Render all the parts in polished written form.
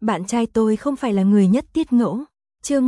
Bạn trai tôi không phải là người nhất tiết ngẫu. Chương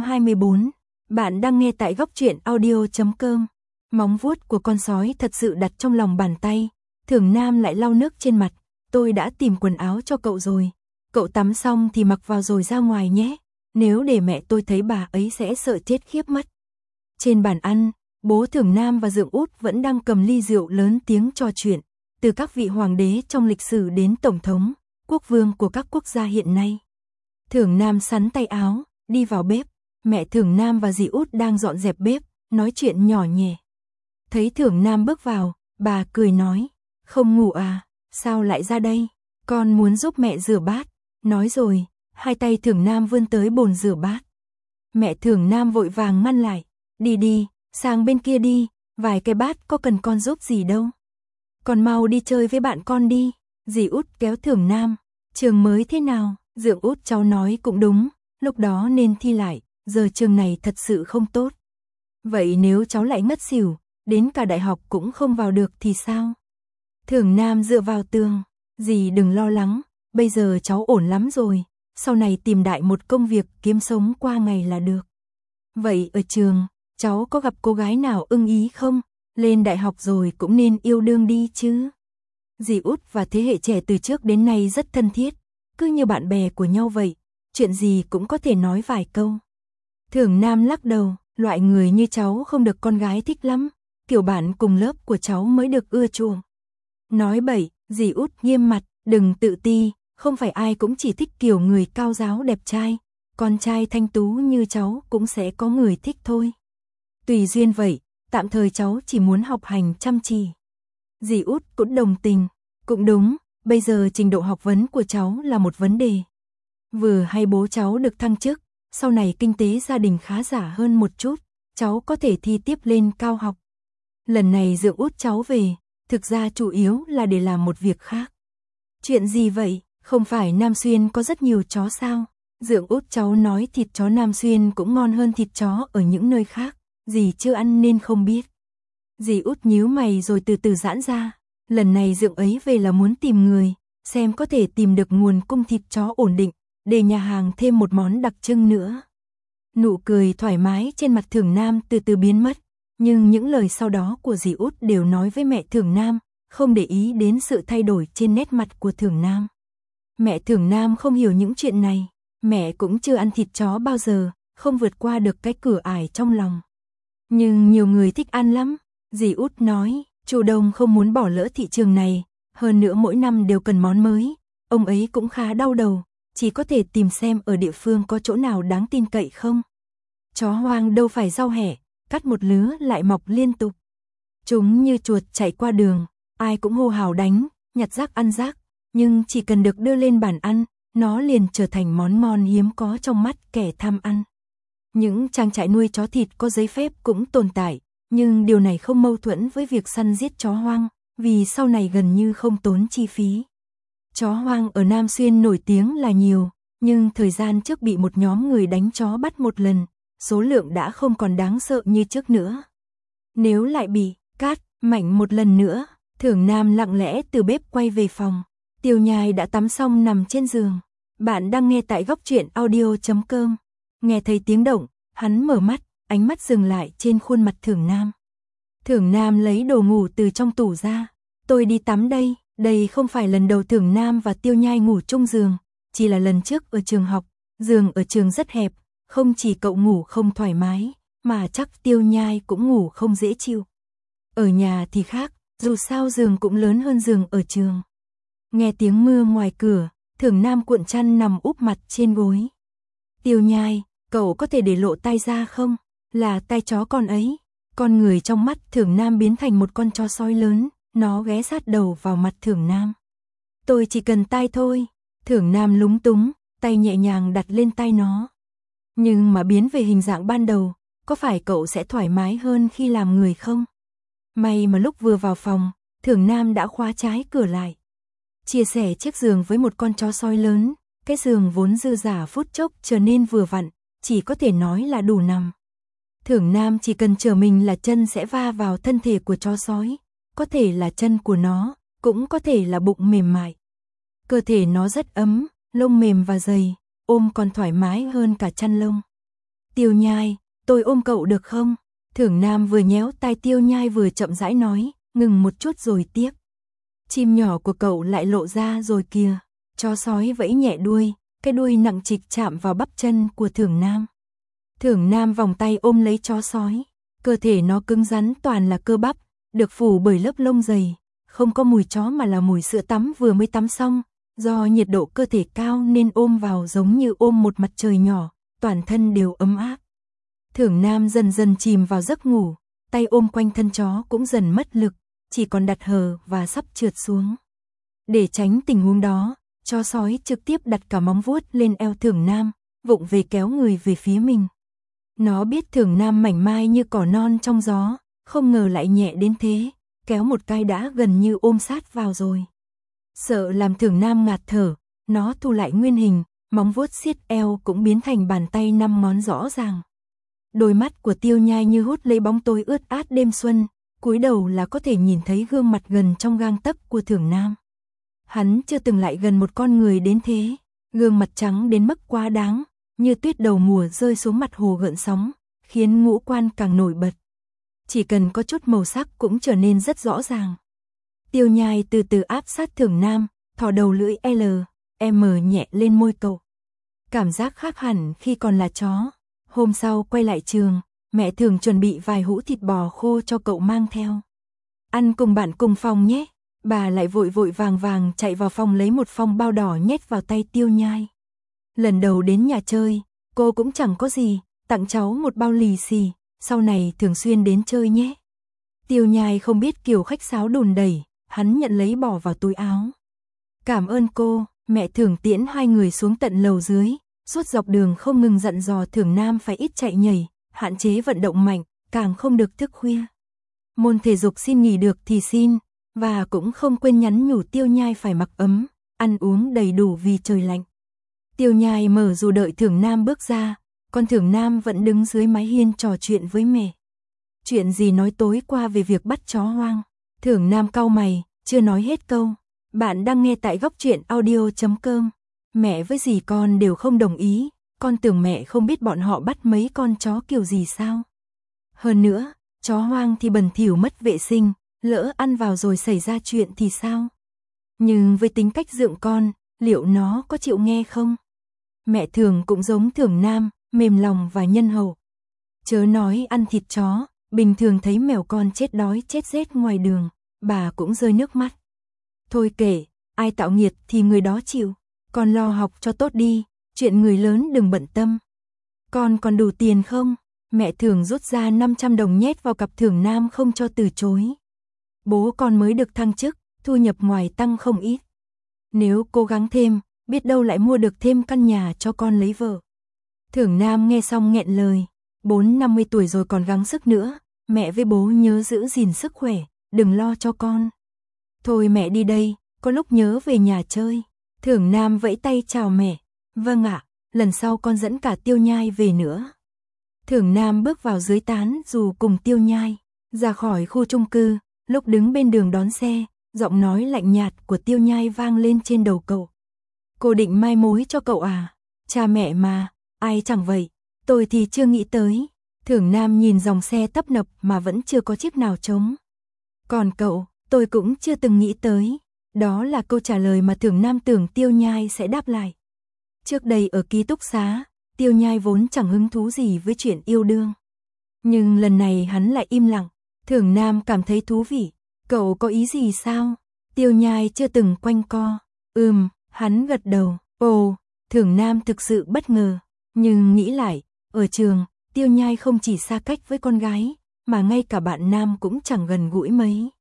124. Bạn đang nghe tại góc truyện audio.com. Móng vuốt của con sói thật sự đặt trong lòng bàn tay. Thưởng Nam lại lau nước trên mặt. Tôi đã tìm quần áo cho cậu rồi. Cậu tắm xong thì mặc vào rồi ra ngoài nhé. Nếu để mẹ tôi thấy bà ấy sẽ sợ chết khiếp mất. Trên bàn ăn, bố Thưởng Nam và Dượng Út vẫn đang cầm ly rượu lớn tiếng trò chuyện. Từ các vị hoàng đế trong lịch sử đến tổng thống, quốc vương của các quốc gia hiện nay. Thưởng Nam sắn tay áo, đi vào bếp. Mẹ Thưởng Nam và dì Út đang dọn dẹp bếp, nói chuyện nhỏ nhẹ. Thấy Thưởng Nam bước vào, bà cười nói, không ngủ à, sao lại ra đây? Con muốn giúp mẹ rửa bát. Nói rồi, hai tay Thưởng Nam vươn tới bồn rửa bát. Mẹ Thưởng Nam vội vàng ngăn lại, đi đi, sang bên kia đi, vài cái bát có cần con giúp gì đâu. Con mau đi chơi với bạn con đi. Dì Út kéo Thưởng Nam, trường mới thế nào? Dượng Út cháu nói cũng đúng, lúc đó nên thi lại, giờ trường này thật sự không tốt. Vậy nếu cháu lại ngất xỉu, đến cả đại học cũng không vào được thì sao? Thưởng Nam dựa vào tường, dì đừng lo lắng, bây giờ cháu ổn lắm rồi, sau này tìm đại một công việc kiếm sống qua ngày là được. Vậy ở trường, cháu có gặp cô gái nào ưng ý không? Lên đại học rồi cũng nên yêu đương đi chứ. Dì Út và thế hệ trẻ từ trước đến nay rất thân thiết, cứ như bạn bè của nhau vậy, chuyện gì cũng có thể nói vài câu. Thưởng Nam lắc đầu, loại người như cháu không được con gái thích lắm, kiểu bạn cùng lớp của cháu mới được ưa chuộng. Nói bậy, dì Út nghiêm mặt, đừng tự ti, không phải ai cũng chỉ thích kiểu người cao ráo đẹp trai, con trai thanh tú như cháu cũng sẽ có người thích thôi. Tùy duyên vậy, tạm thời cháu chỉ muốn học hành chăm chỉ. Dì Út cũng đồng tình, cũng đúng, bây giờ trình độ học vấn của cháu là một vấn đề. Vừa hay bố cháu được thăng chức, sau này kinh tế gia đình khá giả hơn một chút, cháu có thể thi tiếp lên cao học. Lần này Dượng Út cháu về, thực ra chủ yếu là để làm một việc khác. Chuyện gì vậy, không phải Nam Xuyên có rất nhiều chó sao? Dượng Út cháu nói thịt chó Nam Xuyên cũng ngon hơn thịt chó ở những nơi khác, dì chưa ăn nên không biết. Dì Út nhíu mày rồi từ từ giãn ra, lần này Dượng ấy về là muốn tìm người, xem có thể tìm được nguồn cung thịt chó ổn định, để nhà hàng thêm một món đặc trưng nữa. Nụ cười thoải mái trên mặt Thưởng Nam từ từ biến mất, nhưng những lời sau đó của dì Út đều nói với mẹ Thưởng Nam, không để ý đến sự thay đổi trên nét mặt của Thưởng Nam. Mẹ Thưởng Nam không hiểu những chuyện này, mẹ cũng chưa ăn thịt chó bao giờ, không vượt qua được cái cửa ải trong lòng. Nhưng nhiều người thích ăn lắm, dì Út nói, chủ Đông không muốn bỏ lỡ thị trường này, hơn nữa mỗi năm đều cần món mới, ông ấy cũng khá đau đầu, chỉ có thể tìm xem ở địa phương có chỗ nào đáng tin cậy không. Chó hoang đâu phải rau hẻ, cắt một lứa lại mọc liên tục. Chúng như chuột chạy qua đường, ai cũng hô hào đánh, nhặt rác ăn rác, nhưng chỉ cần được đưa lên bàn ăn, nó liền trở thành món ngon hiếm có trong mắt kẻ tham ăn. Những trang trại nuôi chó thịt có giấy phép cũng tồn tại, nhưng điều này không mâu thuẫn với việc săn giết chó hoang, vì sau này gần như không tốn chi phí. Chó hoang ở Nam Xuyên nổi tiếng là nhiều, nhưng thời gian trước bị một nhóm người đánh chó bắt một lần, số lượng đã không còn đáng sợ như trước nữa. Nếu lại bị cát mạnh một lần nữa, Thưởng Nam lặng lẽ từ bếp quay về phòng. Tiêu Nhai đã tắm xong nằm trên giường. Bạn đang nghe tại góc truyện audio.com. Nghe thấy tiếng động, hắn mở mắt, ánh mắt dừng lại trên khuôn mặt Thưởng Nam. Thưởng Nam lấy đồ ngủ từ trong tủ ra. Tôi đi tắm đây. Đây không phải lần đầu Thưởng Nam và Tiêu Nhai ngủ chung giường, chỉ là lần trước ở trường học. Giường ở trường rất hẹp, không chỉ cậu ngủ không thoải mái, mà chắc Tiêu Nhai cũng ngủ không dễ chịu. Ở nhà thì khác, dù sao giường cũng lớn hơn giường ở trường. Nghe tiếng mưa ngoài cửa, Thưởng Nam cuộn chăn nằm úp mặt trên gối. Tiêu Nhai, cậu có thể để lộ tay ra không? Là tay chó con ấy. Con người trong mắt Thưởng Nam biến thành một con chó sói lớn, nó ghé sát đầu vào mặt Thưởng Nam. Tôi chỉ cần tay thôi. Thưởng Nam lúng túng, tay nhẹ nhàng đặt lên tay nó. Nhưng mà biến về hình dạng ban đầu, có phải cậu sẽ thoải mái hơn khi làm người không? May mà lúc vừa vào phòng, Thưởng Nam đã khóa trái cửa lại. Chia sẻ chiếc giường với một con chó sói lớn, cái giường vốn dư dả phút chốc trở nên vừa vặn, chỉ có thể nói là đủ nằm. Thưởng Nam chỉ cần trở mình là chân sẽ va vào thân thể của chó sói, có thể là chân của nó, cũng có thể là bụng mềm mại. Cơ thể nó rất ấm, lông mềm và dày, ôm còn thoải mái hơn cả chăn lông. Tiêu Nhai, tôi ôm cậu được không? Thưởng Nam vừa nhéo tai Tiêu Nhai vừa chậm rãi nói, ngừng một chút rồi tiếp. Chim nhỏ của cậu lại lộ ra rồi kìa. Chó sói vẫy nhẹ đuôi, cái đuôi nặng trịch chạm vào bắp chân của Thưởng Nam. Thưởng Nam vòng tay ôm lấy chó sói, cơ thể nó cứng rắn toàn là cơ bắp, được phủ bởi lớp lông dày, không có mùi chó mà là mùi sữa tắm vừa mới tắm xong, do nhiệt độ cơ thể cao nên ôm vào giống như ôm một mặt trời nhỏ, toàn thân đều ấm áp. Thưởng Nam dần dần chìm vào giấc ngủ, tay ôm quanh thân chó cũng dần mất lực, chỉ còn đặt hờ và sắp trượt xuống. Để tránh tình huống đó, chó sói trực tiếp đặt cả móng vuốt lên eo Thưởng Nam, vụng về kéo người về phía mình. Nó biết Thưởng Nam mảnh mai như cỏ non trong gió, không ngờ lại nhẹ đến thế, kéo một cái đã gần như ôm sát vào rồi. Sợ làm Thưởng Nam ngạt thở, nó thu lại nguyên hình, móng vuốt siết eo cũng biến thành bàn tay 5 ngón rõ ràng. Đôi mắt của Tiêu Nhai như hút lấy bóng tối ướt át đêm xuân, cúi đầu là có thể nhìn thấy gương mặt gần trong gang tấc của Thưởng Nam. Hắn chưa từng lại gần một con người đến thế, gương mặt trắng đến mức quá đáng, như tuyết đầu mùa rơi xuống mặt hồ gợn sóng, khiến ngũ quan càng nổi bật. Chỉ cần có chút màu sắc cũng trở nên rất rõ ràng. Tiêu Nhai từ từ áp sát Thưởng Nam, thò đầu lưỡi L, M nhẹ lên môi cậu. Cảm giác khác hẳn khi còn là chó. Hôm sau quay lại trường, mẹ thường chuẩn bị vài hũ thịt bò khô cho cậu mang theo. Ăn cùng bạn cùng phòng nhé. Bà lại vội vội vàng vàng chạy vào phòng lấy một phong bao đỏ nhét vào tay Tiêu Nhai. Lần đầu đến nhà chơi, cô cũng chẳng có gì, tặng cháu một bao lì xì, sau này thường xuyên đến chơi nhé. Tiêu Nhai không biết kiểu khách sáo đùn đẩy, hắn nhận lấy bỏ vào túi áo. Cảm ơn cô, mẹ thường tiễn hai người xuống tận lầu dưới, suốt dọc đường không ngừng dặn dò Thưởng Nam phải ít chạy nhảy, hạn chế vận động mạnh, càng không được thức khuya. Môn thể dục xin nghỉ được thì xin, và cũng không quên nhắn nhủ Tiêu Nhai phải mặc ấm, ăn uống đầy đủ vì trời lạnh. Tiêu Nhai mở dù đợi Thưởng Nam bước ra, còn Thưởng Nam vẫn đứng dưới mái hiên trò chuyện với mẹ. Chuyện gì nói tối qua về việc bắt chó hoang. Thưởng Nam cau mày, chưa nói hết câu. Bạn đang nghe tại góc truyện audio.com. Mẹ với dì con đều không đồng ý, con tưởng mẹ không biết bọn họ bắt mấy con chó kiểu gì sao. Hơn nữa, chó hoang thì bẩn thỉu mất vệ sinh, lỡ ăn vào rồi xảy ra chuyện thì sao? Nhưng với tính cách dượng con, liệu nó có chịu nghe không? Mẹ thường cũng giống Thưởng Nam, mềm lòng và nhân hậu. Chớ nói ăn thịt chó, bình thường thấy mèo con chết đói chết rét ngoài đường, bà cũng rơi nước mắt. Thôi kệ, ai tạo nghiệt thì người đó chịu, con lo học cho tốt đi, chuyện người lớn đừng bận tâm. Con còn đủ tiền không? Mẹ thường rút ra 500 đồng nhét vào cặp Thưởng Nam không cho từ chối. Bố con mới được thăng chức, thu nhập ngoài tăng không ít. Nếu cố gắng thêm, biết đâu lại mua được thêm căn nhà cho con lấy vợ. Thưởng Nam nghe xong nghẹn lời, 40-50 tuổi rồi còn gắng sức nữa, mẹ với bố nhớ giữ gìn sức khỏe, đừng lo cho con. Thôi mẹ đi đây, có lúc nhớ về nhà chơi. Thưởng Nam vẫy tay chào mẹ, vâng ạ, lần sau con dẫn cả Tiêu Nhai về nữa. Thưởng Nam bước vào dưới tán dù cùng Tiêu Nhai, ra khỏi khu chung cư, lúc đứng bên đường đón xe, giọng nói lạnh nhạt của Tiêu Nhai vang lên trên đầu cậu. Cô định mai mối cho cậu à? Cha mẹ mà, ai chẳng vậy, tôi thì chưa nghĩ tới. Thưởng Nam nhìn dòng xe tấp nập mà vẫn chưa có chiếc nào trống. Còn cậu, tôi cũng chưa từng nghĩ tới. Đó là câu trả lời mà Thưởng Nam tưởng Tiêu Nhai sẽ đáp lại. Trước đây ở ký túc xá, Tiêu Nhai vốn chẳng hứng thú gì với chuyện yêu đương. Nhưng lần này hắn lại im lặng. Thưởng Nam cảm thấy thú vị. Cậu có ý gì sao? Tiêu Nhai chưa từng quanh co. Hắn gật đầu. Ồ, Thưởng Nam thực sự bất ngờ. Nhưng nghĩ lại, ở trường, Tiêu Nhai không chỉ xa cách với con gái, mà ngay cả bạn nam cũng chẳng gần gũi mấy.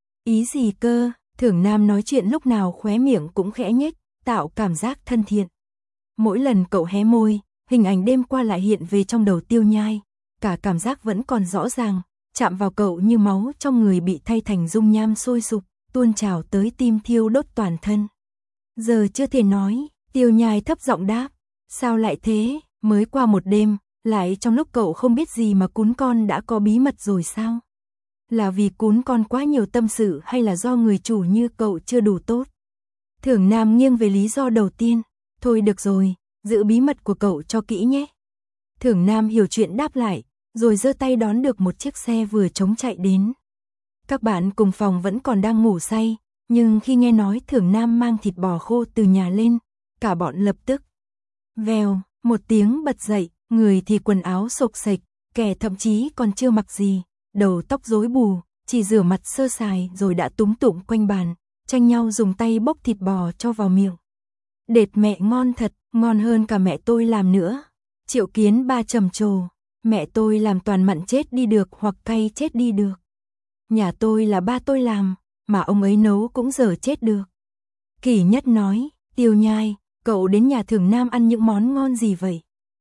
Ý gì cơ? Thưởng Nam nói chuyện lúc nào khóe miệng cũng khẽ nhếch, tạo cảm giác thân thiện. Mỗi lần cậu hé môi, hình ảnh đêm qua lại hiện về trong đầu Tiêu Nhai, cả cảm giác vẫn còn rõ ràng, chạm vào cậu như máu trong người bị thay thành dung nham sôi sục, tuôn trào tới tim thiêu đốt toàn thân. Giờ chưa thể nói, Tiêu Nhai thấp giọng đáp, sao lại thế, mới qua một đêm, lại trong lúc cậu không biết gì mà cún con đã có bí mật rồi sao? Là vì cún con quá nhiều tâm sự hay là do người chủ như cậu chưa đủ tốt? Thưởng Nam nghiêng về lý do đầu tiên, Thôi được rồi, giữ bí mật của cậu cho kỹ nhé. Thưởng Nam hiểu chuyện đáp lại, rồi giơ tay đón được một chiếc xe vừa trống chạy đến. Các bạn cùng phòng vẫn còn đang ngủ say, nhưng khi nghe nói Thưởng Nam mang thịt bò khô từ nhà lên, cả bọn lập tức vèo, một tiếng bật dậy, người thì quần áo xộc xệch, kẻ thậm chí còn chưa mặc gì, đầu tóc rối bù, chỉ rửa mặt sơ sài rồi đã túm tụm quanh bàn, tranh nhau dùng tay bốc thịt bò cho vào miệng. Đệt mẹ ngon thật, ngon hơn cả mẹ tôi làm nữa. Triệu Kiến Ba trầm trồ, mẹ tôi làm toàn mặn chết đi được hoặc cay chết đi được. Nhà tôi là ba tôi làm, mà ông ấy nấu cũng dở chết được. Kỳ Nhất nói, Tiêu Nhai, cậu đến nhà Thưởng Nam ăn những món ngon gì vậy?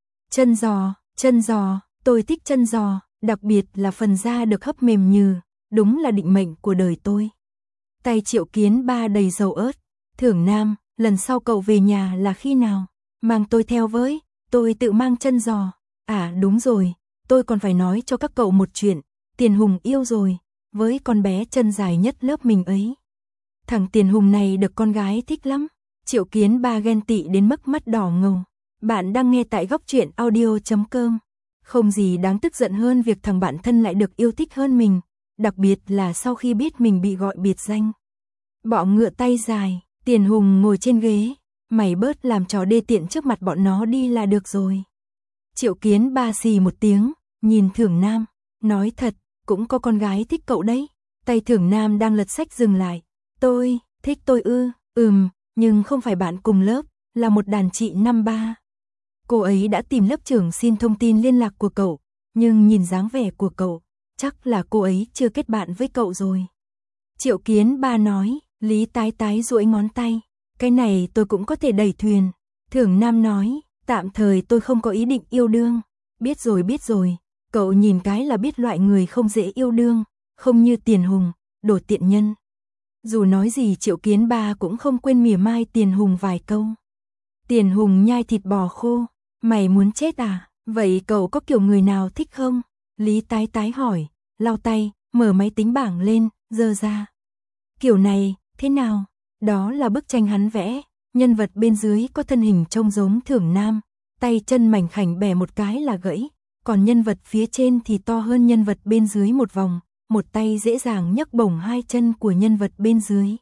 Chân giò, tôi thích chân giò, đặc biệt là phần da được hấp mềm nhừ, đúng là định mệnh của đời tôi. Tay Triệu Kiến Ba đầy dầu ớt, Thưởng Nam, lần sau cậu về nhà là khi nào? Mang tôi theo với, tôi tự mang chân giò. À đúng rồi, tôi còn phải nói cho các cậu một chuyện, Tiền Hùng yêu rồi, với con bé chân dài nhất lớp mình ấy. Thằng Tiền Hùng này được con gái thích lắm. Triệu Kiến Ba ghen tị đến mức mắt đỏ ngầu. Bạn đang nghe tại góc truyện audio.com. Không gì đáng tức giận hơn việc thằng bạn thân lại được yêu thích hơn mình, đặc biệt là sau khi biết mình bị gọi biệt danh. Bọ ngựa tay dài, Tiền Hùng ngồi trên ghế, mày bớt làm trò đê tiện trước mặt bọn nó đi là được rồi. Triệu Kiến Ba xì một tiếng, nhìn Thưởng Nam, nói thật, cũng có con gái thích cậu đấy. Tay Thưởng Nam đang lật sách dừng lại. Tôi, thích tôi ư, nhưng không phải bạn cùng lớp, là một đàn chị năm ba. Cô ấy đã tìm lớp trưởng xin thông tin liên lạc của cậu, nhưng nhìn dáng vẻ của cậu, chắc là cô ấy chưa kết bạn với cậu rồi. Triệu Kiến Ba nói, Lý Tái Tái duỗi ngón tay, cái này tôi cũng có thể đẩy thuyền. Thưởng Nam nói, tạm thời tôi không có ý định yêu đương. Biết rồi, cậu nhìn cái là biết loại người không dễ yêu đương, không như Tiền Hùng, đồ tiện nhân. Dù nói gì Triệu Kiến Ba cũng không quên mỉa mai Tiền Hùng vài câu. Tiền Hùng nhai thịt bò khô, mày muốn chết à? Vậy cậu có kiểu người nào thích không? Lý Tái Tái hỏi, lau tay, mở máy tính bảng lên, giơ ra. Kiểu này, thế nào? Đó là bức tranh hắn vẽ, nhân vật bên dưới có thân hình trông giống Thưởng Nam, tay chân mảnh khảnh bẻ một cái là gãy, còn nhân vật phía trên thì to hơn nhân vật bên dưới một vòng, một tay dễ dàng nhấc bổng hai chân của nhân vật bên dưới.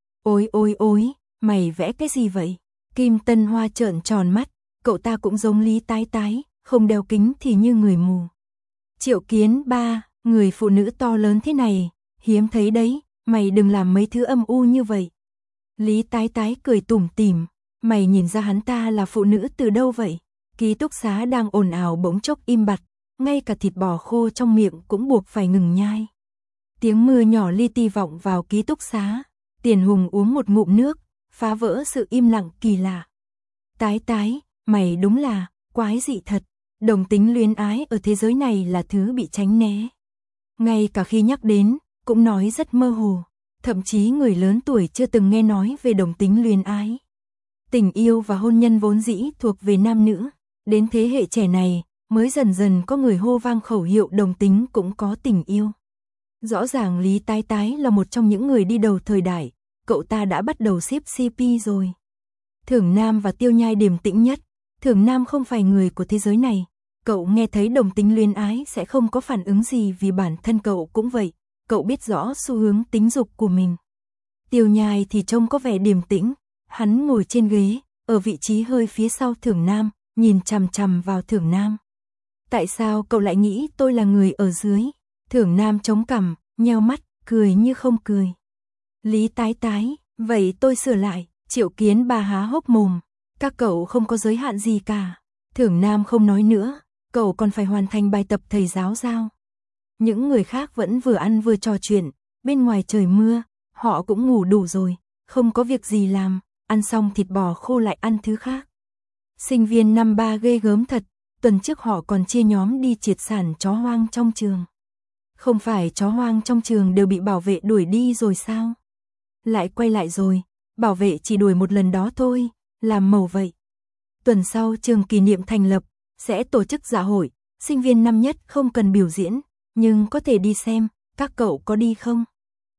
Ôi, mày vẽ cái gì vậy? Kim Tân Hoa trợn tròn mắt, cậu ta cũng giống Lý Tái Tái, không đeo kính thì như người mù. Triệu Kiến Ba, người phụ nữ to lớn thế này, hiếm thấy đấy, mày đừng làm mấy thứ âm u như vậy. Lý Tái Tái cười tủm tỉm, mày nhìn ra hắn ta là phụ nữ từ đâu vậy? Ký túc xá đang ồn ào bỗng chốc im bặt, ngay cả thịt bò khô trong miệng cũng buộc phải ngừng nhai. Tiếng mưa nhỏ li ti vọng vào ký túc xá, Tiền Hùng uống một ngụm nước, phá vỡ sự im lặng kỳ lạ. Tái Tái, mày đúng là quái dị thật, đồng tính luyến ái ở thế giới này là thứ bị tránh né. Ngay cả khi nhắc đến, cũng nói rất mơ hồ, thậm chí người lớn tuổi chưa từng nghe nói về đồng tính luyến ái. Tình yêu và hôn nhân vốn dĩ thuộc về nam nữ, đến thế hệ trẻ này mới dần dần có người hô vang khẩu hiệu đồng tính cũng có tình yêu. Rõ ràng Lý Tái Tái là một trong những người đi đầu thời đại, cậu ta đã bắt đầu xếp CP rồi. Thưởng Nam và Tiêu Nhai điềm tĩnh nhất, Thưởng Nam không phải người của thế giới này, cậu nghe thấy đồng tính luyến ái sẽ không có phản ứng gì vì bản thân cậu cũng vậy, cậu biết rõ xu hướng tính dục của mình. Tiêu Nhai thì trông có vẻ điềm tĩnh, hắn ngồi trên ghế, ở vị trí hơi phía sau Thưởng Nam, nhìn chằm chằm vào Thưởng Nam. Tại sao cậu lại nghĩ tôi là người ở dưới? Thưởng Nam chống cằm, nheo mắt, cười như không cười. Lý Tái Tái, vậy tôi sửa lại. Triệu Kiến Ba há hốc mồm, các cậu không có giới hạn gì cả. Thưởng Nam không nói nữa, cậu còn phải hoàn thành bài tập thầy giáo giao. Những người khác vẫn vừa ăn vừa trò chuyện, bên ngoài trời mưa, họ cũng ngủ đủ rồi, không có việc gì làm, ăn xong thịt bò khô lại ăn thứ khác. Sinh viên năm ba ghê gớm thật, tuần trước họ còn chia nhóm đi triệt sản chó hoang trong trường. Không phải chó hoang trong trường đều bị bảo vệ đuổi đi rồi sao? Lại quay lại rồi. Bảo vệ chỉ đuổi một lần đó thôi, làm màu vậy. Tuần sau trường kỷ niệm thành lập, sẽ tổ chức dạ hội, sinh viên năm nhất không cần biểu diễn, nhưng có thể đi xem, các cậu có đi không?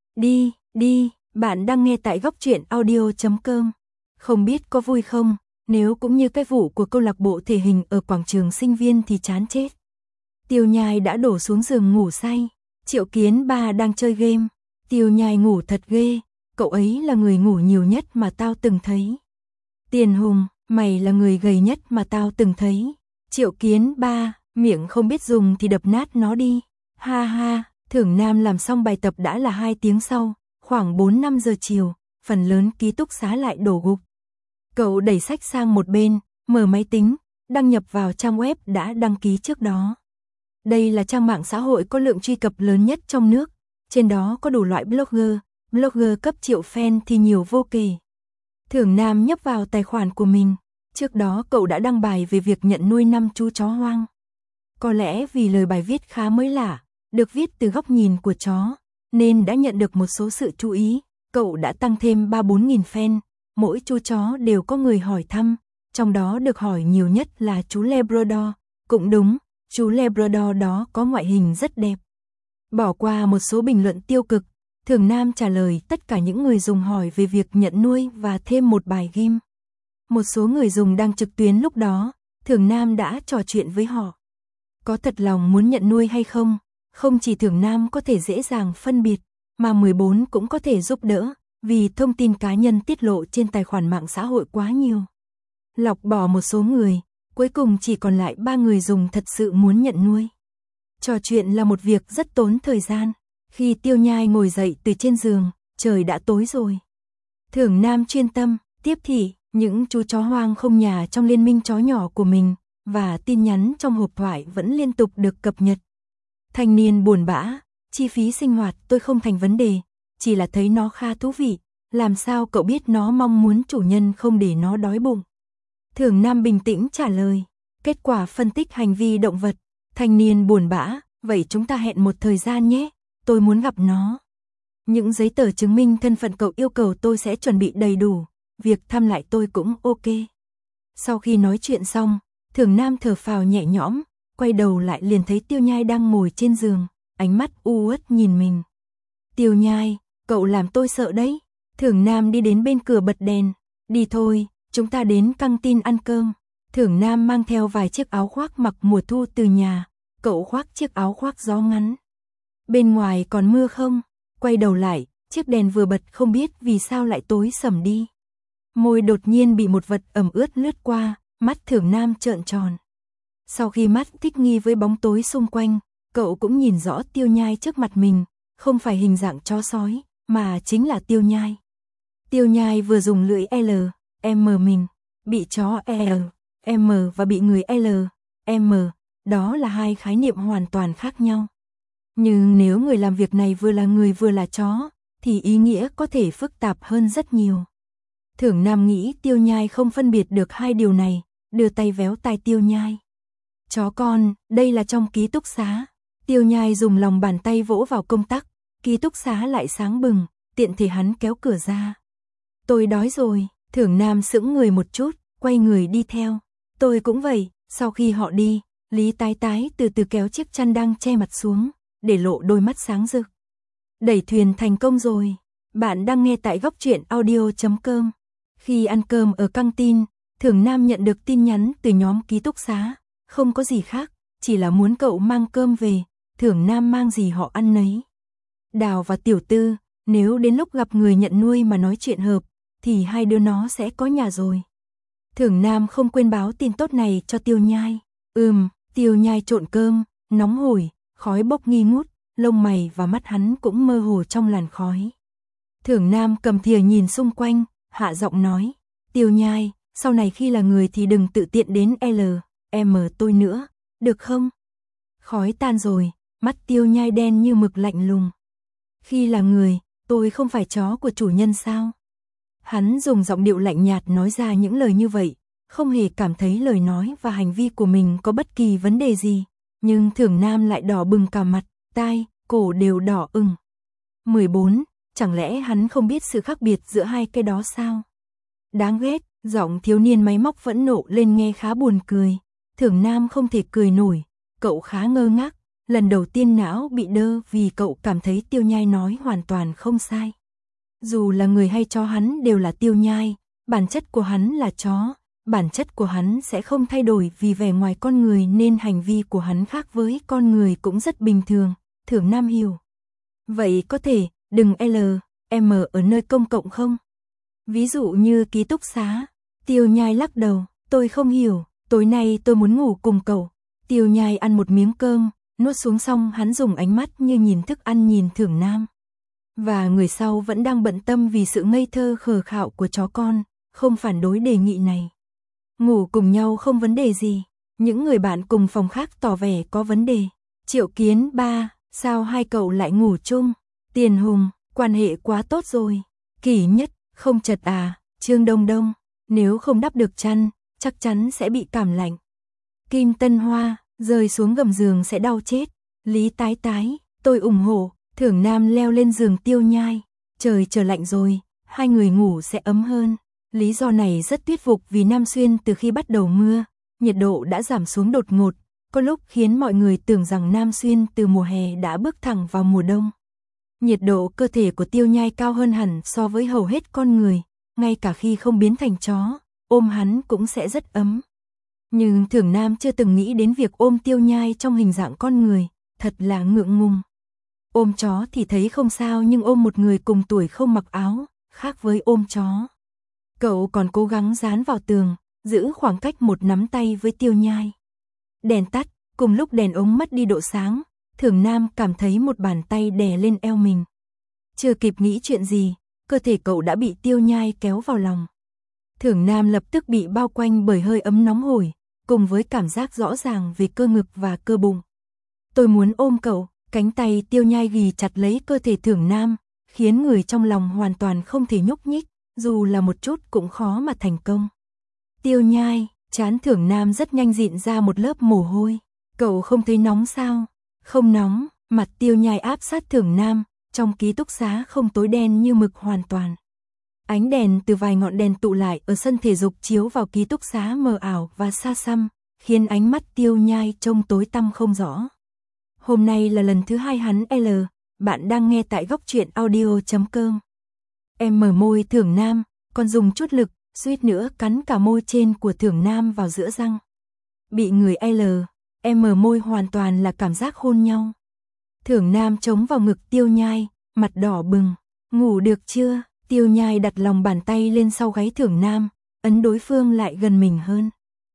Đi, bạn đang nghe tại góc truyện audio.com. Không biết có vui không, Nếu cũng như cái vụ của câu lạc bộ thể hình ở quảng trường sinh viên thì chán chết. Tiêu Nhai đã đổ xuống giường ngủ say. Triệu Kiến Ba đang chơi game. Tiêu Nhai ngủ thật ghê, cậu ấy là người ngủ nhiều nhất mà tao từng thấy. Tiền Hùng, mày là người gầy nhất mà tao từng thấy. Triệu Kiến Ba, miệng không biết dùng thì đập nát nó đi. Ha ha, Thưởng Nam làm xong bài tập đã là 2 tiếng sau, khoảng 4-5 giờ chiều, phần lớn ký túc xá lại đổ gục. Cậu đẩy sách sang một bên, mở máy tính, đăng nhập vào trang web đã đăng ký trước đó. Đây là trang mạng xã hội có lượng truy cập lớn nhất trong nước, trên đó có đủ loại blogger cấp triệu fan thì nhiều vô kể. Thưởng Nam nhấp vào tài khoản của mình, trước đó cậu đã đăng bài về việc nhận nuôi 5 chú chó hoang. Có lẽ vì lời bài viết khá mới lạ, được viết từ góc nhìn của chó, nên đã nhận được một số sự chú ý, cậu đã tăng thêm 3-4 nghìn fan, mỗi chú chó đều có người hỏi thăm, trong đó được hỏi nhiều nhất là chú Labrador, cũng đúng, chú Labrador đó có ngoại hình rất đẹp. Bỏ qua một số bình luận tiêu cực, Thưởng Nam trả lời tất cả những người dùng hỏi về việc nhận nuôi và thêm một bài game. Một số người dùng đang trực tuyến lúc đó, Thưởng Nam đã trò chuyện với họ. Có thật lòng muốn nhận nuôi hay không? Không chỉ Thưởng Nam có thể dễ dàng phân biệt, mà 14 cũng có thể giúp đỡ, vì thông tin cá nhân tiết lộ trên tài khoản mạng xã hội quá nhiều. Lọc bỏ một số người, cuối cùng chỉ còn lại 3 người dùng thật sự muốn nhận nuôi. Trò chuyện là một việc rất tốn thời gian. Khi Tiêu Nhai ngồi dậy từ trên giường, trời đã tối rồi. Thưởng Nam chuyên tâm, tiếp thị những chú chó hoang không nhà trong liên minh chó nhỏ của mình, và tin nhắn trong hộp thoại vẫn liên tục được cập nhật. Thanh niên buồn bã, chi phí sinh hoạt tôi không thành vấn đề, chỉ là thấy nó khá thú vị, làm sao cậu biết nó mong muốn chủ nhân không để nó đói bụng. Thưởng Nam bình tĩnh trả lời, kết quả phân tích hành vi động vật. Thanh niên buồn bã, vậy chúng ta hẹn một thời gian nhé, tôi muốn gặp nó. Những giấy tờ chứng minh thân phận cậu yêu cầu tôi sẽ chuẩn bị đầy đủ, việc thăm lại tôi cũng ok. Sau khi nói chuyện xong, Thưởng Nam thở phào nhẹ nhõm, quay đầu lại liền thấy Tiêu Nhai đang ngồi trên giường, ánh mắt u uất nhìn mình. Tiêu Nhai, cậu làm tôi sợ đấy. Thưởng Nam đi đến bên cửa bật đèn, đi thôi, chúng ta đến căng tin ăn cơm. Thưởng Nam mang theo vài chiếc áo khoác mặc mùa thu từ nhà, cậu khoác chiếc áo khoác gió ngắn. Bên ngoài còn mưa không? Quay đầu lại, chiếc đèn vừa bật không biết vì sao lại tối sầm đi. Môi đột nhiên bị một vật ẩm ướt lướt qua, mắt Thưởng Nam trợn tròn. Sau khi mắt thích nghi với bóng tối xung quanh, cậu cũng nhìn rõ Tiêu Nhai trước mặt mình, không phải hình dạng chó sói, mà chính là Tiêu Nhai. Tiêu Nhai vừa dùng lưỡi L, M mình, bị chó L, M và bị người L, M, đó là hai khái niệm hoàn toàn khác nhau. Nhưng nếu người làm việc này vừa là người vừa là chó, thì ý nghĩa có thể phức tạp hơn rất nhiều. Thưởng Nam nghĩ Tiêu Nhai không phân biệt được hai điều này, đưa tay véo tai Tiêu Nhai. Chó con, đây là trong ký túc xá. Tiêu Nhai dùng lòng bàn tay vỗ vào công tắc, ký túc xá lại sáng bừng, tiện thể hắn kéo cửa ra. Tôi đói rồi, Thưởng Nam sững người một chút, quay người đi theo. Tôi cũng vậy, sau khi họ đi, Lý Tái Tái từ từ kéo chiếc chăn đang che mặt xuống, để lộ đôi mắt sáng rực. Đẩy thuyền thành công rồi. Bạn đang nghe tại góc truyện audio.com. Khi ăn cơm ở căng tin, Thưởng Nam nhận được tin nhắn từ nhóm ký túc xá. Không có gì khác, chỉ là muốn cậu mang cơm về, Thưởng Nam mang gì họ ăn nấy. Đào và Tiểu Tư, nếu đến lúc gặp người nhận nuôi mà nói chuyện hợp, thì hai đứa nó sẽ có nhà rồi. Thưởng Nam không quên báo tin tốt này cho Tiêu Nhai. Tiêu Nhai trộn cơm, nóng hổi, khói bốc nghi ngút, lông mày và mắt hắn cũng mơ hồ trong làn khói. Thưởng Nam cầm thìa nhìn xung quanh, hạ giọng nói, Tiêu Nhai, sau này khi là người thì đừng tự tiện đến L, M tôi nữa, được không? Khói tan rồi, mắt Tiêu Nhai đen như mực lạnh lùng. Khi là người, tôi không phải chó của chủ nhân sao? Hắn dùng giọng điệu lạnh nhạt nói ra những lời như vậy, không hề cảm thấy lời nói và hành vi của mình có bất kỳ vấn đề gì, nhưng Thưởng Nam lại đỏ bừng cả mặt, tai, cổ đều đỏ ửng. 14, chẳng lẽ hắn không biết sự khác biệt giữa hai cái đó sao? Đáng ghét, giọng thiếu niên máy móc vẫn nộ lên nghe khá buồn cười. Thưởng Nam không thể cười nổi, cậu khá ngơ ngác, lần đầu tiên não bị đơ vì cậu cảm thấy Tiêu Nhai nói hoàn toàn không sai. Dù là người hay chó hắn đều là Tiêu Nhai, bản chất của hắn là chó, bản chất của hắn sẽ không thay đổi vì vẻ ngoài con người nên hành vi của hắn khác với con người cũng rất bình thường, Thưởng Nam hiểu. Vậy có thể, đừng M ở nơi công cộng không? Ví dụ như ký túc xá. Tiêu Nhai lắc đầu, tôi không hiểu, tối nay tôi muốn ngủ cùng cậu. Tiêu Nhai ăn một miếng cơm, nuốt xuống xong hắn dùng ánh mắt như nhìn thức ăn nhìn Thưởng Nam. Và người sau vẫn đang bận tâm vì sự ngây thơ khờ khạo của chó con, không phản đối đề nghị này. Ngủ cùng nhau không vấn đề gì, những người bạn cùng phòng khác tỏ vẻ có vấn đề. Triệu Kiến ba, sao hai cậu lại ngủ chung? Tiền Hùng, quan hệ quá tốt rồi. Kỷ Nhất, không chật à? Trương Đông Đông, nếu không đắp được chăn, chắc chắn sẽ bị cảm lạnh. Kim Tân Hoa, rơi xuống gầm giường sẽ đau chết. Lý Tái Tái, tôi ủng hộ. Thưởng Nam leo lên giường Tiêu Nhai. Trời trở lạnh rồi, hai người ngủ sẽ ấm hơn. Lý do này rất thuyết phục vì Nam Xuyên từ khi bắt đầu mưa, nhiệt độ đã giảm xuống đột ngột, có lúc khiến mọi người tưởng rằng Nam Xuyên từ mùa hè đã bước thẳng vào mùa đông. Nhiệt độ cơ thể của Tiêu Nhai cao hơn hẳn so với hầu hết con người, ngay cả khi không biến thành chó, ôm hắn cũng sẽ rất ấm. Nhưng Thưởng Nam chưa từng nghĩ đến việc ôm Tiêu Nhai trong hình dạng con người, thật là ngượng ngùng. Ôm chó thì thấy không sao nhưng ôm một người cùng tuổi không mặc áo, khác với ôm chó. Cậu còn cố gắng dán vào tường, giữ khoảng cách một nắm tay với Tiêu Nhai. Đèn tắt, cùng lúc đèn ống mất đi độ sáng, Thưởng Nam cảm thấy một bàn tay đè lên eo mình. Chưa kịp nghĩ chuyện gì, cơ thể cậu đã bị Tiêu Nhai kéo vào lòng. Thưởng Nam lập tức bị bao quanh bởi hơi ấm nóng hổi, cùng với cảm giác rõ ràng về cơ ngực và cơ bụng. Tôi muốn ôm cậu, cánh tay Tiêu Nhai ghì chặt lấy cơ thể Thưởng Nam, khiến người trong lòng hoàn toàn không thể nhúc nhích, dù là một chút cũng khó mà thành công. Tiêu Nhai, trán Thưởng Nam rất nhanh dịn ra một lớp mồ hôi. Cậu không thấy nóng sao? Không nóng, mặt Tiêu Nhai áp sát Thưởng Nam, trong ký túc xá không tối đen như mực hoàn toàn. Ánh đèn từ vài ngọn đèn tụ lại ở sân thể dục chiếu vào ký túc xá mờ ảo và xa xăm, khiến ánh mắt Tiêu Nhai trông tối tăm không rõ. Hôm nay là lần thứ 2 hắn bạn đang nghe tại góc truyện audio.com. Em mở môi Thưởng Nam, còn dùng chút lực, suýt nữa cắn cả môi trên của Thưởng Nam vào giữa răng. Bị người em mở môi hoàn toàn là cảm giác hôn nhau. Thưởng Nam chống vào ngực Tiêu Nhai, mặt đỏ bừng. Ngủ được chưa? Tiêu Nhai đặt lòng bàn tay lên sau gáy Thưởng Nam, ấn đối phương lại gần mình hơn.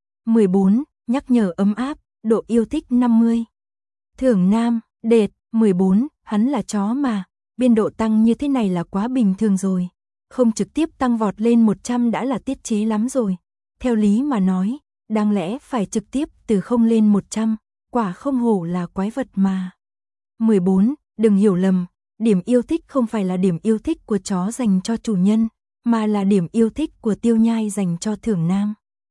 14, nhắc nhở ấm áp, độ yêu thích 50. Thưởng Nam, đệt, 14, hắn là chó mà, biên độ tăng như thế này là quá bình thường rồi. Không trực tiếp tăng vọt lên 100 đã là tiết chế lắm rồi. Theo lý mà nói, đáng lẽ phải trực tiếp từ 0 lên 100, quả không hổ là quái vật mà. 14, đừng hiểu lầm, điểm yêu thích không phải là điểm yêu thích của chó dành cho chủ nhân, mà là điểm yêu thích của Tiêu Nhai dành cho Thưởng Nam.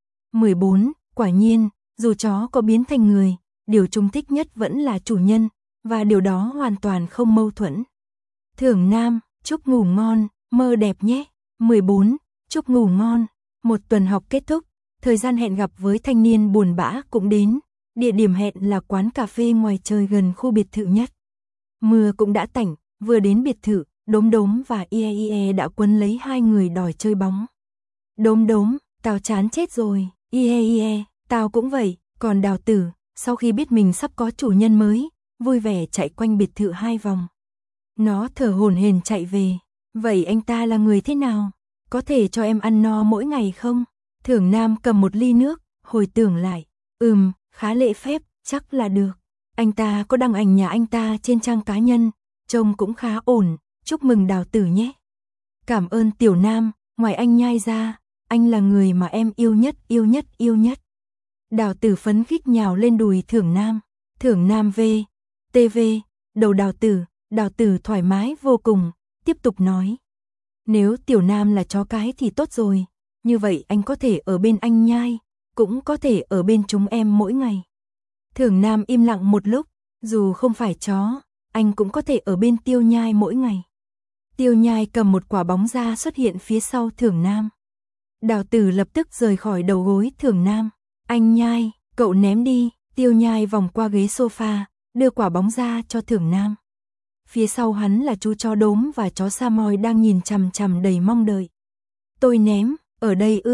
14, quả nhiên, dù chó có biến thành người, điều chúng thích nhất vẫn là chủ nhân, và điều đó hoàn toàn không mâu thuẫn. Thưởng Nam, chúc ngủ ngon, mơ đẹp nhé. 14, chúc ngủ ngon. Một tuần học kết thúc, thời gian hẹn gặp với thanh niên buồn bã cũng đến. Địa điểm hẹn là quán cà phê ngoài trời gần khu biệt thự nhất. Mưa cũng đã tạnh, vừa đến biệt thự, Đốm Đốm và Ie đã quấn lấy hai người đòi chơi bóng. Đốm Đốm, tao chán chết rồi. Ie, tao cũng vậy. Còn Đào Tử, sau khi biết mình sắp có chủ nhân mới, vui vẻ chạy quanh biệt thự 2 vòng. Nó thở hổn hển chạy về. Vậy anh ta là người thế nào? Có thể cho em ăn no mỗi ngày không? Thưởng Nam cầm một ly nước, hồi tưởng lại. Khá lễ phép, chắc là được. Anh ta có đăng ảnh nhà anh ta trên trang cá nhân, trông cũng khá ổn, chúc mừng Đào Tử nhé. Cảm ơn Tiểu Nam, ngoài anh Nhai ra, anh là người mà em yêu nhất. Đào Tử phấn khích nhào lên đùi Thưởng Nam. Thưởng Nam TV, đầu Đào Tử thoải mái vô cùng, tiếp tục nói. Nếu Tiểu Nam là chó cái thì tốt rồi, như vậy anh có thể ở bên anh Nhai, cũng có thể ở bên chúng em mỗi ngày. Thưởng Nam im lặng một lúc, dù không phải chó, anh cũng có thể ở bên Tiêu Nhai mỗi ngày. Tiêu Nhai cầm một quả bóng ra xuất hiện phía sau Thưởng Nam. Đào Tử lập tức rời khỏi đầu gối Thưởng Nam. Anh Nhai, cậu ném đi. Tiêu Nhai vòng qua ghế sofa, đưa quả bóng ra cho Thưởng Nam. Phía sau hắn là chú chó Đốm và chó Samoy đang nhìn chằm chằm đầy mong đợi. Tôi ném, ở đây ư?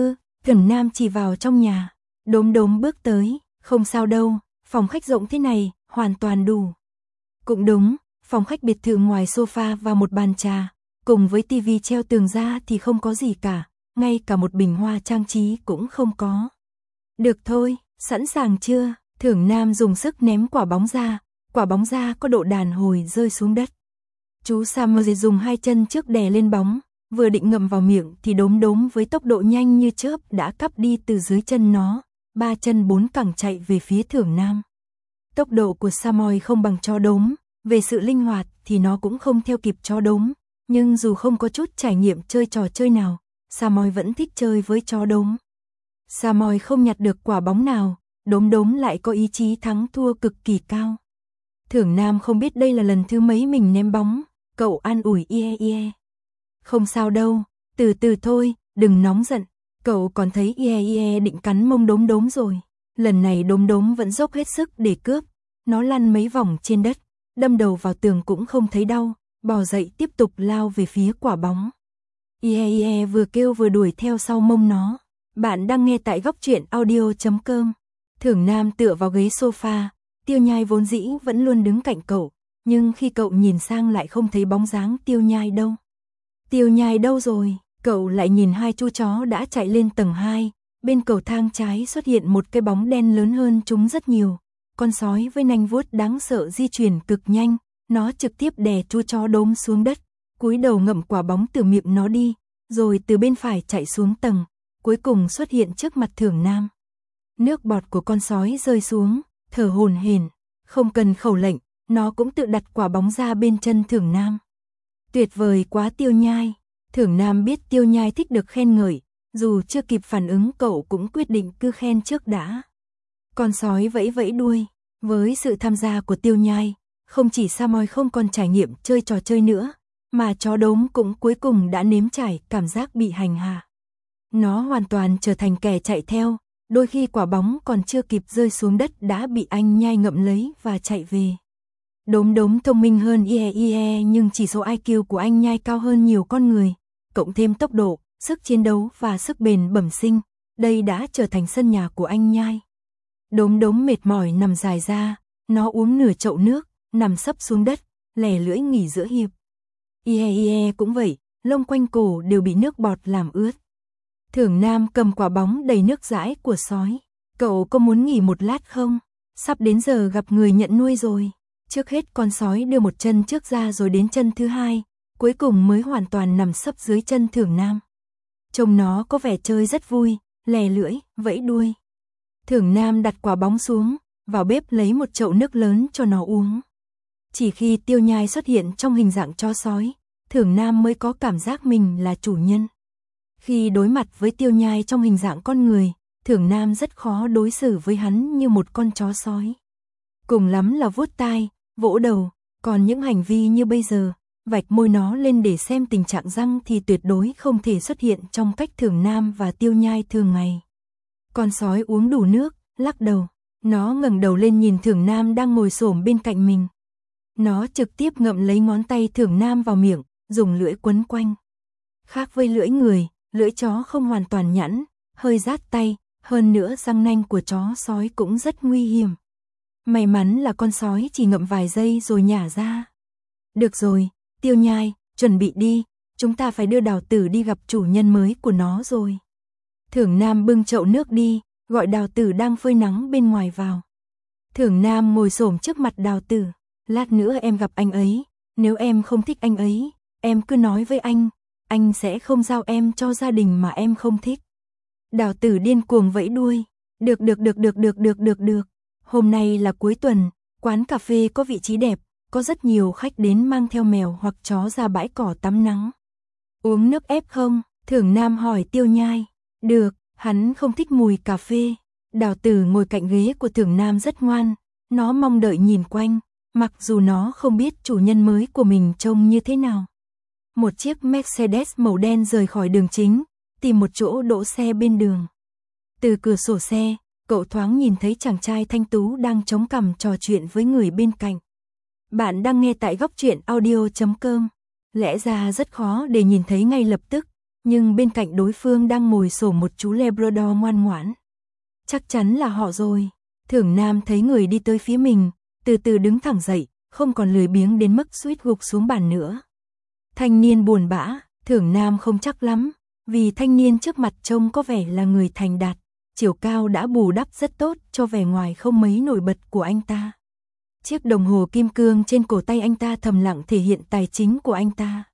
Thưởng Nam chỉ vào trong nhà. Đốm Đốm bước tới, không sao đâu, phòng khách rộng thế này, hoàn toàn đủ. Cũng đúng, phòng khách biệt thự ngoài sofa và một bàn trà, cùng với tivi treo tường ra thì không có gì cả, ngay cả một bình hoa trang trí cũng không có. Được thôi, sẵn sàng chưa? Thưởng Nam dùng sức ném quả bóng ra có độ đàn hồi rơi xuống đất. Chú Summer dùng hai chân trước đè lên bóng, vừa định ngậm vào miệng thì Đốm Đốm với tốc độ nhanh như chớp đã cắp đi từ dưới chân nó, 3 chân 4 cẳng chạy về phía Thưởng Nam. Tốc độ của Samoy không bằng chó Đốm, về sự linh hoạt thì nó cũng không theo kịp chó Đốm, nhưng dù không có chút trải nghiệm chơi trò chơi nào, Samoy vẫn thích chơi với chó Đốm. Samoy không nhặt được quả bóng nào, Đốm Đốm lại có ý chí thắng thua cực kỳ cao. Thưởng Nam không biết đây là lần thứ mấy mình ném bóng, cậu an ủi ie. Không sao đâu, từ từ thôi, đừng nóng giận, cậu còn thấy ie định cắn mông Đốm Đốm rồi. Lần này Đốm Đốm vẫn dốc hết sức để cướp, nó lăn mấy vòng trên đất, đâm đầu vào tường cũng không thấy đau, bò dậy tiếp tục lao về phía quả bóng. Ie vừa kêu vừa đuổi theo sau mông nó. Bạn đang nghe tại góc truyện audio.com. Thưởng Nam tựa vào ghế sofa, Tiêu Nhai vốn dĩ vẫn luôn đứng cạnh cậu, nhưng khi cậu nhìn sang lại không thấy bóng dáng Tiêu Nhai đâu. Tiêu Nhai đâu rồi? Cậu lại nhìn hai chú chó đã chạy lên tầng 2, bên cầu thang trái xuất hiện một cái bóng đen lớn hơn chúng rất nhiều. Con sói với nanh vuốt đáng sợ di chuyển cực nhanh, nó trực tiếp đè chú chó Đốm xuống đất, cúi đầu ngậm quả bóng từ miệng nó đi, rồi từ bên phải chạy xuống tầng, cuối cùng xuất hiện trước mặt Thưởng Nam. Nước bọt của con sói rơi xuống, thở hổn hển, không cần khẩu lệnh, nó cũng tự đặt quả bóng ra bên chân Thưởng Nam. Tuyệt vời quá Tiêu Nhai. Thưởng Nam biết Tiêu Nhai thích được khen ngợi, dù chưa kịp phản ứng cậu cũng quyết định cứ khen trước đã. Con sói vẫy vẫy đuôi, với sự tham gia của Tiêu Nhai, không chỉ Samoy không còn trải nghiệm chơi trò chơi nữa, mà chó Đốm cũng cuối cùng đã nếm trải cảm giác bị hành hạ. Nó hoàn toàn trở thành kẻ chạy theo, đôi khi quả bóng còn chưa kịp rơi xuống đất đã bị anh Nhai ngậm lấy và chạy về. Đốm Đốm thông minh hơn ie nhưng chỉ số IQ của anh Nhai cao hơn nhiều con người, cộng thêm tốc độ, sức chiến đấu và sức bền bẩm sinh, đây đã trở thành sân nhà của anh Nhai. Đốm Đốm mệt mỏi nằm dài ra, nó uống nửa chậu nước, nằm sấp xuống đất, lè lưỡi nghỉ giữa hiệp. Ie cũng vậy, lông quanh cổ đều bị nước bọt làm ướt. Thưởng Nam cầm quả bóng đầy nước dãi của sói. Cậu có muốn nghỉ một lát không? Sắp đến giờ gặp người nhận nuôi rồi. Trước hết con sói đưa một chân trước ra rồi đến chân thứ hai, cuối cùng mới hoàn toàn nằm sấp dưới chân Thưởng Nam. Trông nó có vẻ chơi rất vui, lè lưỡi, vẫy đuôi. Thưởng Nam đặt quả bóng xuống, vào bếp lấy một chậu nước lớn cho nó uống. Chỉ khi Tiêu Nhai xuất hiện trong hình dạng chó sói, Thưởng Nam mới có cảm giác mình là chủ nhân. Khi đối mặt với Tiêu Nhai trong hình dạng con người, Thưởng Nam rất khó đối xử với hắn như một con chó sói. Cùng lắm là vuốt tai, vỗ đầu, còn những hành vi như bây giờ, vạch môi nó lên để xem tình trạng răng thì tuyệt đối không thể xuất hiện trong cách Thưởng Nam và Tiêu Nhai thường ngày. Con sói uống đủ nước, lắc đầu, nó ngẩng đầu lên nhìn Thưởng Nam đang ngồi xổm bên cạnh mình. Nó trực tiếp ngậm lấy ngón tay Thưởng Nam vào miệng, dùng lưỡi quấn quanh. Khác với lưỡi người, lưỡi chó không hoàn toàn nhẵn, hơi rát tay, hơn nữa răng nanh của chó sói cũng rất nguy hiểm. May mắn là con sói chỉ ngậm vài giây rồi nhả ra. Được rồi, Tiêu Nhai, chuẩn bị đi, chúng ta phải đưa Đào Tử đi gặp chủ nhân mới của nó rồi. Thưởng Nam bưng chậu nước đi, gọi Đào Tử đang phơi nắng bên ngoài vào. Thưởng Nam ngồi xổm trước mặt Đào Tử, lát nữa em gặp anh ấy, nếu em không thích anh ấy, em cứ nói với anh sẽ không giao em cho gia đình mà em không thích. Đào Tử điên cuồng vẫy đuôi, được. Hôm nay là cuối tuần, quán cà phê có vị trí đẹp, có rất nhiều khách đến mang theo mèo hoặc chó ra bãi cỏ tắm nắng. Uống nước ép không? Thưởng Nam hỏi Tiêu Nhai. Được, hắn không thích mùi cà phê. Đào Tử ngồi cạnh ghế của Thưởng Nam rất ngoan, nó mong đợi nhìn quanh, mặc dù nó không biết chủ nhân mới của mình trông như thế nào. Một chiếc Mercedes màu đen rời khỏi đường chính, tìm một chỗ đỗ xe bên đường. Từ cửa sổ xe, cậu thoáng nhìn thấy chàng trai thanh tú đang chống cằm trò chuyện với người bên cạnh. Bạn đang nghe tại góc truyện audio.com. Lẽ ra rất khó để nhìn thấy ngay lập tức, nhưng bên cạnh đối phương đang ngồi xổm một chú Labrador ngoan ngoãn. Chắc chắn là họ rồi. Thưởng Nam thấy người đi tới phía mình, từ từ đứng thẳng dậy, không còn lười biếng đến mức suýt gục xuống bàn nữa. Thanh niên buồn bã, Thưởng Nam không chắc lắm, vì thanh niên trước mặt trông có vẻ là người thành đạt, chiều cao đã bù đắp rất tốt cho vẻ ngoài không mấy nổi bật của anh ta. Chiếc đồng hồ kim cương trên cổ tay anh ta thầm lặng thể hiện tài chính của anh ta.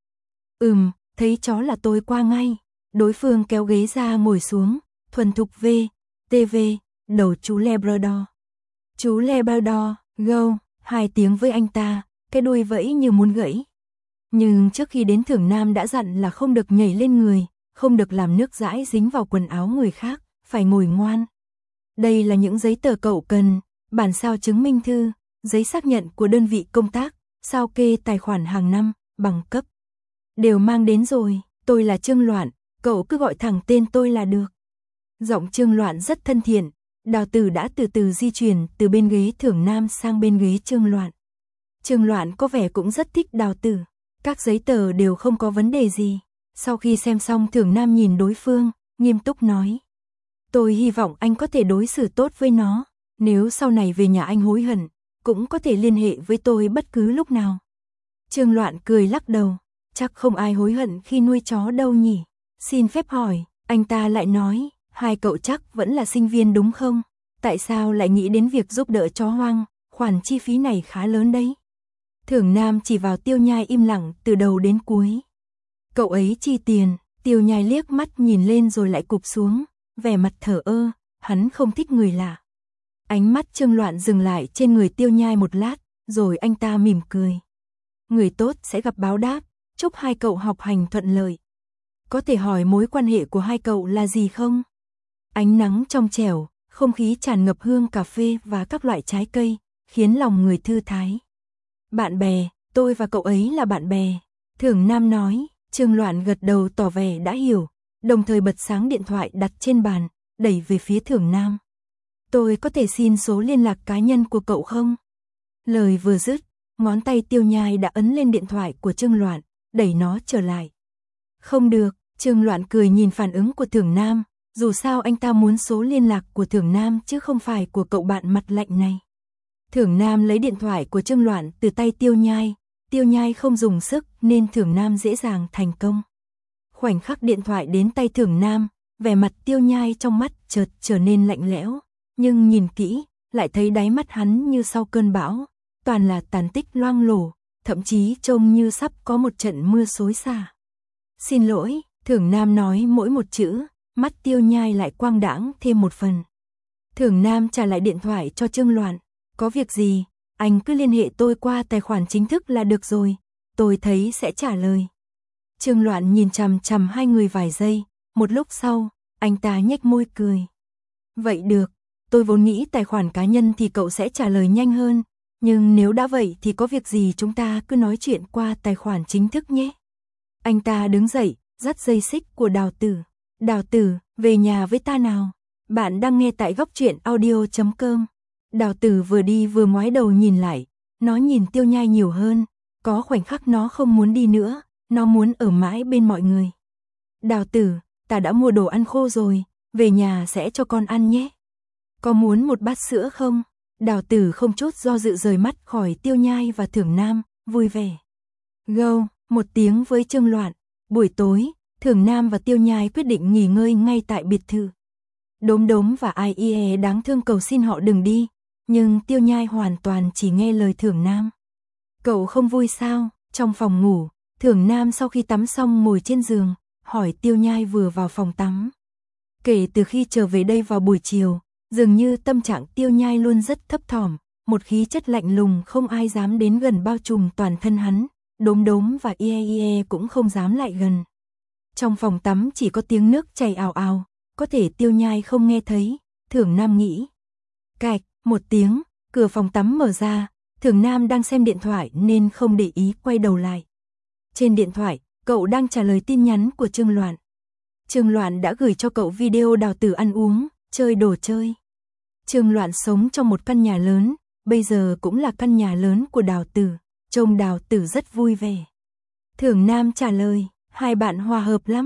Thấy chó là tôi qua ngay. Đối phương kéo ghế ra ngồi xuống, thuần thục TV, đầu chú Labrador. Chú Labrador, go, 2 tiếng với anh ta, cái đuôi vẫy như muốn gãy. Nhưng trước khi đến Thưởng Nam đã dặn là không được nhảy lên người, không được làm nước dãi dính vào quần áo người khác, phải ngồi ngoan. Đây là những giấy tờ cậu cần, bản sao chứng minh thư, giấy xác nhận của đơn vị công tác, sao kê tài khoản hàng năm, bằng cấp. Đều mang đến rồi, tôi là Trương Loạn, cậu cứ gọi thẳng tên tôi là được. Giọng Trương Loạn rất thân thiện, Đào Tử đã từ từ di chuyển từ bên ghế Thưởng Nam sang bên ghế Trương Loạn. Trương Loạn có vẻ cũng rất thích Đào Tử, các giấy tờ đều không có vấn đề gì. Sau khi xem xong Thưởng Nam nhìn đối phương, nghiêm túc nói. Tôi hy vọng anh có thể đối xử tốt với nó, nếu sau này về nhà anh hối hận, cũng có thể liên hệ với tôi bất cứ lúc nào. Trương Loạn cười lắc đầu, chắc không ai hối hận khi nuôi chó đâu nhỉ. Xin phép hỏi, anh ta lại nói, hai cậu chắc vẫn là sinh viên đúng không? Tại sao lại nghĩ đến việc giúp đỡ chó hoang, khoản chi phí này khá lớn đấy. Thưởng Nam chỉ vào Tiêu Nhai im lặng từ đầu đến cuối. Cậu ấy chi tiền, Tiêu Nhai liếc mắt nhìn lên rồi lại cụp xuống, vẻ mặt thờ ơ, hắn không thích người lạ. Ánh mắt Trương Loạn dừng lại trên người Tiêu Nhai một lát, rồi anh ta mỉm cười. Người tốt sẽ gặp báo đáp, chúc hai cậu học hành thuận lợi. Có thể hỏi mối quan hệ của hai cậu là gì không? Ánh nắng trong trẻo, không khí tràn ngập hương cà phê và các loại trái cây, khiến lòng người thư thái. Bạn bè, tôi và cậu ấy là bạn bè. Thưởng Nam nói, Trương Loạn gật đầu tỏ vẻ đã hiểu, đồng thời bật sáng điện thoại đặt trên bàn, đẩy về phía Thưởng Nam. Tôi có thể xin số liên lạc cá nhân của cậu không? Lời vừa dứt, ngón tay Tiêu Nhai đã ấn lên điện thoại của Trương Loạn, đẩy nó trở lại. Không được, Trương Loạn cười nhìn phản ứng của Thưởng Nam, dù sao anh ta muốn số liên lạc của Thưởng Nam chứ không phải của cậu bạn mặt lạnh này. Thưởng Nam lấy điện thoại của Trương Loạn từ tay Tiêu Nhai không dùng sức nên Thưởng Nam dễ dàng thành công. Khoảnh khắc điện thoại đến tay Thưởng Nam, vẻ mặt Tiêu Nhai trong mắt chợt trở nên lạnh lẽo, nhưng nhìn kỹ, lại thấy đáy mắt hắn như sau cơn bão, toàn là tàn tích loang lổ, thậm chí trông như sắp có một trận mưa xối xả. Xin lỗi, Thưởng Nam nói mỗi một chữ, mắt Tiêu Nhai lại quang đãng thêm một phần. Thưởng Nam trả lại điện thoại cho Trương Loạn, có việc gì, anh cứ liên hệ tôi qua tài khoản chính thức là được rồi, tôi thấy sẽ trả lời. Trương Loạn nhìn chằm chằm hai người vài giây, một lúc sau, anh ta nhếch môi cười. Vậy được, tôi vốn nghĩ tài khoản cá nhân thì cậu sẽ trả lời nhanh hơn, nhưng nếu đã vậy thì có việc gì chúng ta cứ nói chuyện qua tài khoản chính thức nhé. Anh ta đứng dậy, dắt dây xích của Đào Tử. Đào Tử, về nhà với ta nào. Bạn đang nghe tại góc truyện audio.com. Đào Tử vừa đi vừa ngoái đầu nhìn lại, nó nhìn Tiêu Nhai nhiều hơn, có khoảnh khắc nó không muốn đi nữa, nó muốn ở mãi bên mọi người. Đào Tử, ta đã mua đồ ăn khô rồi, về nhà sẽ cho con ăn nhé. Có muốn một bát sữa không? Đào Tử không chút do dự rời mắt khỏi Tiêu Nhai và Thưởng Nam, vui vẻ. Go, một tiếng với Trương Loạn. Buổi tối, Thưởng Nam và Tiêu Nhai quyết định nghỉ ngơi ngay tại biệt thự. Đốm Đốm và IE đáng thương cầu xin họ đừng đi, nhưng Tiêu Nhai hoàn toàn chỉ nghe lời Thưởng Nam. Cậu không vui sao? Trong phòng ngủ, Thưởng Nam sau khi tắm xong ngồi trên giường, hỏi Tiêu Nhai vừa vào phòng tắm. Kể từ khi trở về đây vào buổi chiều, dường như tâm trạng Tiêu Nhai luôn rất thấp thỏm, một khí chất lạnh lùng không ai dám đến gần bao trùm toàn thân hắn, Đốm Đốm và IE cũng không dám lại gần. Trong phòng tắm chỉ có tiếng nước chảy ào ào, có thể Tiêu Nhai không nghe thấy, Thưởng Nam nghĩ. Cạch, một tiếng, cửa phòng tắm mở ra, Thưởng Nam đang xem điện thoại nên không để ý quay đầu lại. Trên điện thoại, cậu đang trả lời tin nhắn của Trương Loạn. Trương Loạn đã gửi cho cậu video Đào Tử ăn uống, chơi đồ chơi. Trương Loạn sống trong một căn nhà lớn, bây giờ cũng là căn nhà lớn của Đào Tử, trông Đào Tử rất vui vẻ. Thưởng Nam trả lời, hai bạn hòa hợp lắm,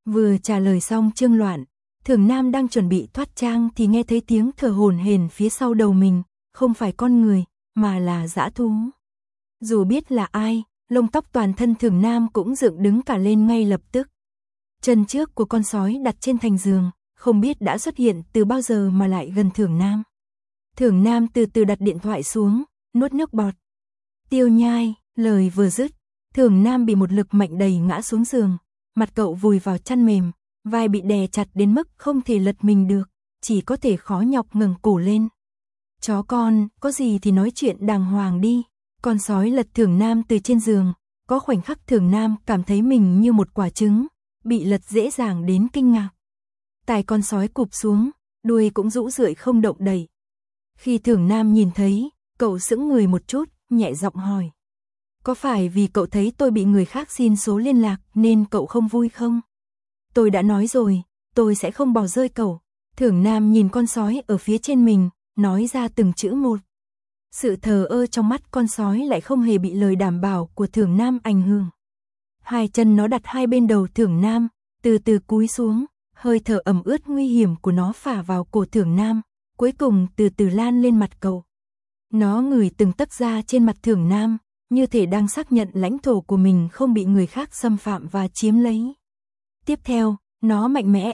Vừa trả lời xong Trương Loạn, Thường Nam đang chuẩn bị thoát trang thì nghe thấy tiếng thở hổn hển phía sau đầu mình, không phải con người, mà là dã thú. Dù biết là ai, lông tóc toàn thân Thường Nam cũng dựng đứng cả lên ngay lập tức. Chân trước của con sói đặt trên thành giường, không biết đã xuất hiện từ bao giờ mà lại gần Thường Nam. Thường Nam từ từ đặt điện thoại xuống, nuốt nước bọt. Tiêu Nhai, lời vừa dứt, Thường Nam bị một lực mạnh đẩy ngã xuống giường, mặt cậu vùi vào chăn mềm, vai bị đè chặt đến mức không thể lật mình được, chỉ có thể khó nhọc ngẩng cổ lên. Chó con, có gì thì nói chuyện đàng hoàng đi. Con sói lật Thường Nam từ trên giường, có khoảnh khắc Thường Nam cảm thấy mình như một quả trứng, bị lật dễ dàng đến kinh ngạc. Tai con sói cụp xuống, đuôi cũng rũ rượi không động đậy. Khi Thường Nam nhìn thấy, cậu sững người một chút, nhẹ giọng hỏi. Có phải vì cậu thấy tôi bị người khác xin số liên lạc nên cậu không vui không? Tôi đã nói rồi, tôi sẽ không bỏ rơi cậu. Thường Nam nhìn con sói ở phía trên mình, nói ra từng chữ một. Sự thờ ơ trong mắt con sói lại không hề bị lời đảm bảo của Thường Nam ảnh hưởng. Hai chân nó đặt hai bên đầu Thường Nam, từ từ cúi xuống, hơi thở ẩm ướt nguy hiểm của nó phả vào cổ Thường Nam, cuối cùng từ từ lan lên mặt cậu. Nó ngửi từng tấc da trên mặt Thường Nam, như thể đang xác nhận lãnh thổ của mình không bị người khác xâm phạm và chiếm lấy. Tiếp theo, nó mạnh mẽ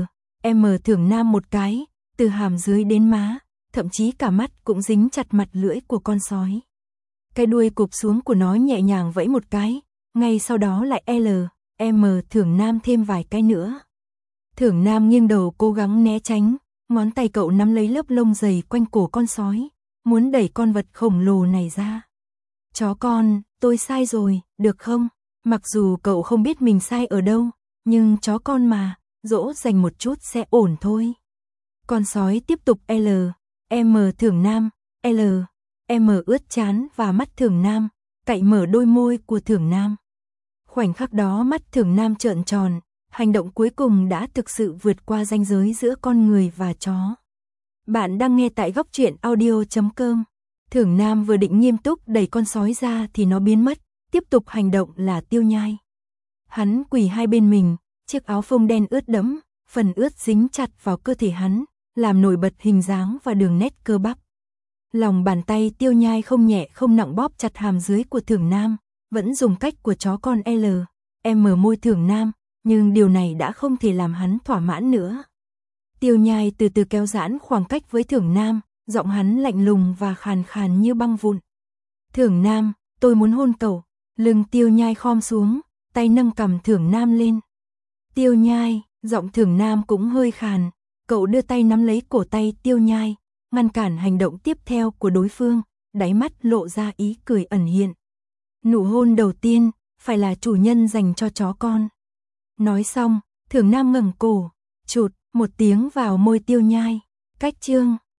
M Thường Nam một cái, từ hàm dưới đến má, thậm chí cả mắt cũng dính chặt mặt lưỡi của con sói. Cái đuôi cụp xuống của nó nhẹ nhàng vẫy một cái, ngay sau đó lại M Thường Nam thêm vài cái nữa. Thường Nam nghiêng đầu cố gắng né tránh, ngón tay cậu nắm lấy lớp lông dày quanh cổ con sói, muốn đẩy con vật khổng lồ này ra. Chó con, tôi sai rồi, được không? Mặc dù cậu không biết mình sai ở đâu, nhưng chó con mà, dỗ dành một chút sẽ ổn thôi. Con sói tiếp tục M Thường Nam, M ướt trán và mắt Thường Nam, cạy mở đôi môi của Thường Nam. Khoảnh khắc đó mắt Thường Nam trợn tròn, hành động cuối cùng đã thực sự vượt qua ranh giới giữa con người và chó. Bạn đang nghe tại góc truyện audio.com. Thường Nam vừa định nghiêm túc đẩy con sói ra thì nó biến mất, tiếp tục hành động là Tiêu Nhai. Hắn quỳ hai bên mình, chiếc áo phông đen ướt đẫm, phần ướt dính chặt vào cơ thể hắn, làm nổi bật hình dáng và đường nét cơ bắp. Lòng bàn tay Tiêu Nhai không nhẹ không nặng bóp chặt hàm dưới của Thường Nam, vẫn dùng cách của chó con M môi Thường Nam, nhưng điều này đã không thể làm hắn thỏa mãn nữa. Tiêu Nhai từ từ kéo giãn khoảng cách với Thường Nam, giọng hắn lạnh lùng và khàn khàn như băng vụn. Thường Nam, tôi muốn hôn cậu. Lưng Tiêu Nhai khom xuống, tay nâng cằm Thường Nam lên. Tiêu Nhai, giọng Thường Nam cũng hơi khàn, cậu đưa tay nắm lấy cổ tay Tiêu Nhai, ngăn cản hành động tiếp theo của đối phương, đáy mắt lộ ra ý cười ẩn hiện. Nụ hôn đầu tiên, phải là chủ nhân dành cho chó con. Nói xong, Thường Nam ngẩng cổ, chụt một tiếng vào môi Tiêu Nhai. Cách chương